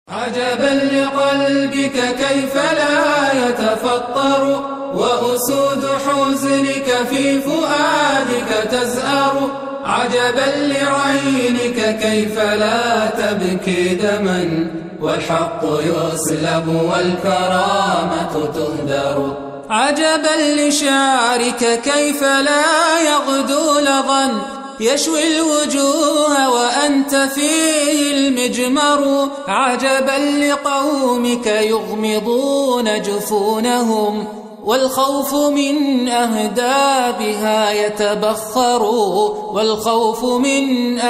عجبا لقلبك كيف لا يتفطر، وأسود حزنك في فؤادك تزأر. عجبا لعينك كيف لا تبكي دما، والحق يسلب والكرامة تهدر. عجبا لشعرك كيف لا يغدو لظا، يشوي الوجوه وأنت فيه المجمر. عجبا لقومك يغمضون جفونهم، والخوف من أهدابها يتبخر. والخوف من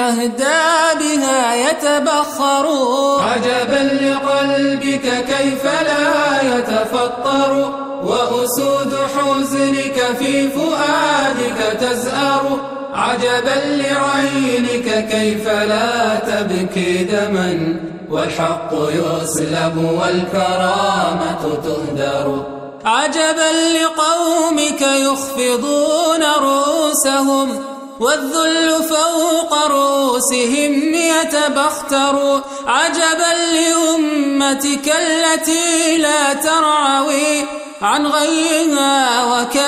أهدابها يتبخر. عجبا لقلبك كيف لا يتفطر، وأسود حزنك في فؤادك تزأر. عجبا لعينك كيف لا تبكي دما، والحق يسلب والكرامة تهدر. عجبا لقومك يخفضون رؤوسهم، والذل فوق رؤوسهم يتبختر. عجبا لأمتك التي لا ترعوي عن غيها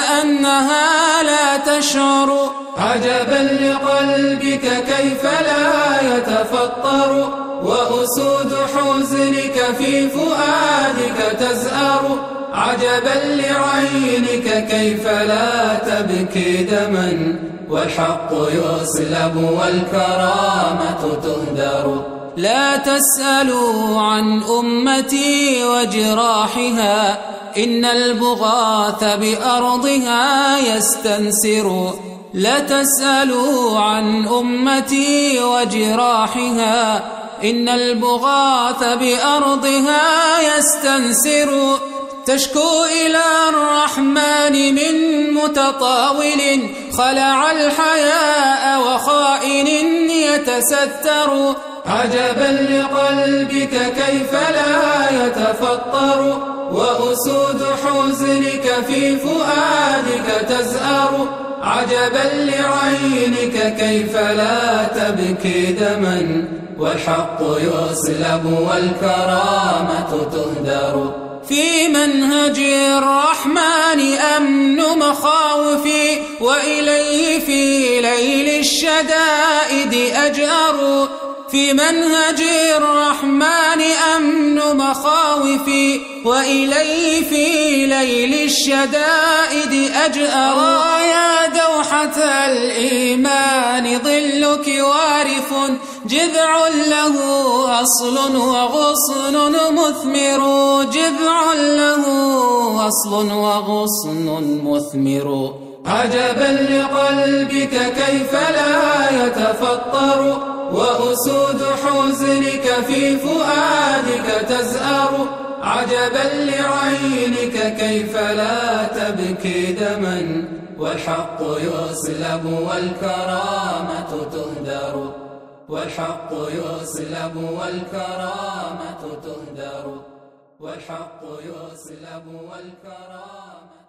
وكأنها لا تشعر. عجبا لقلبك كيف لا يتفطر، وأسود حزنك في فؤادك تزأر. عجبا لعينك كيف لا تبكي دما، والحق يسلب والكرامة تهدر. لا تسألوا عن أمتي وجراحها، إن البغاث بأرضها يستنسر. لا تسألوا عن أمتي وجراحها، إن البغاث بأرضها يستنسر. تشكو إلى الرحمن من متطاول، خلع الحياء وخائن يتستر. عجبا لقلبك كيف لا يتفطر، وأسود حزنك في فؤادك تزأر. عجبا لعينك كيف لا تبكي دما، والحق يسلب والكرامة تهدر. في منهج الرحمن أمن مخاوفي، وإليه في ليل الشدائد أجأر. في منهج الرحمن أمن مخاوفي، وإليه في ليل الشدائد أجأر. يا دوحة الإيمان ظلك وارف، جذع له أصل وغصن مثمر. جذع له أصل وغصن مثمر. عجبا لقلبك كيف لا يتفطر، وأسود حزنك في فؤادك تزأر. عجبا لعينك كيف لا تبكي دما، والحق يسلب والكرامة تهدر. والحق يسلب والكرامة تهدر. والحق يسلب والكرامة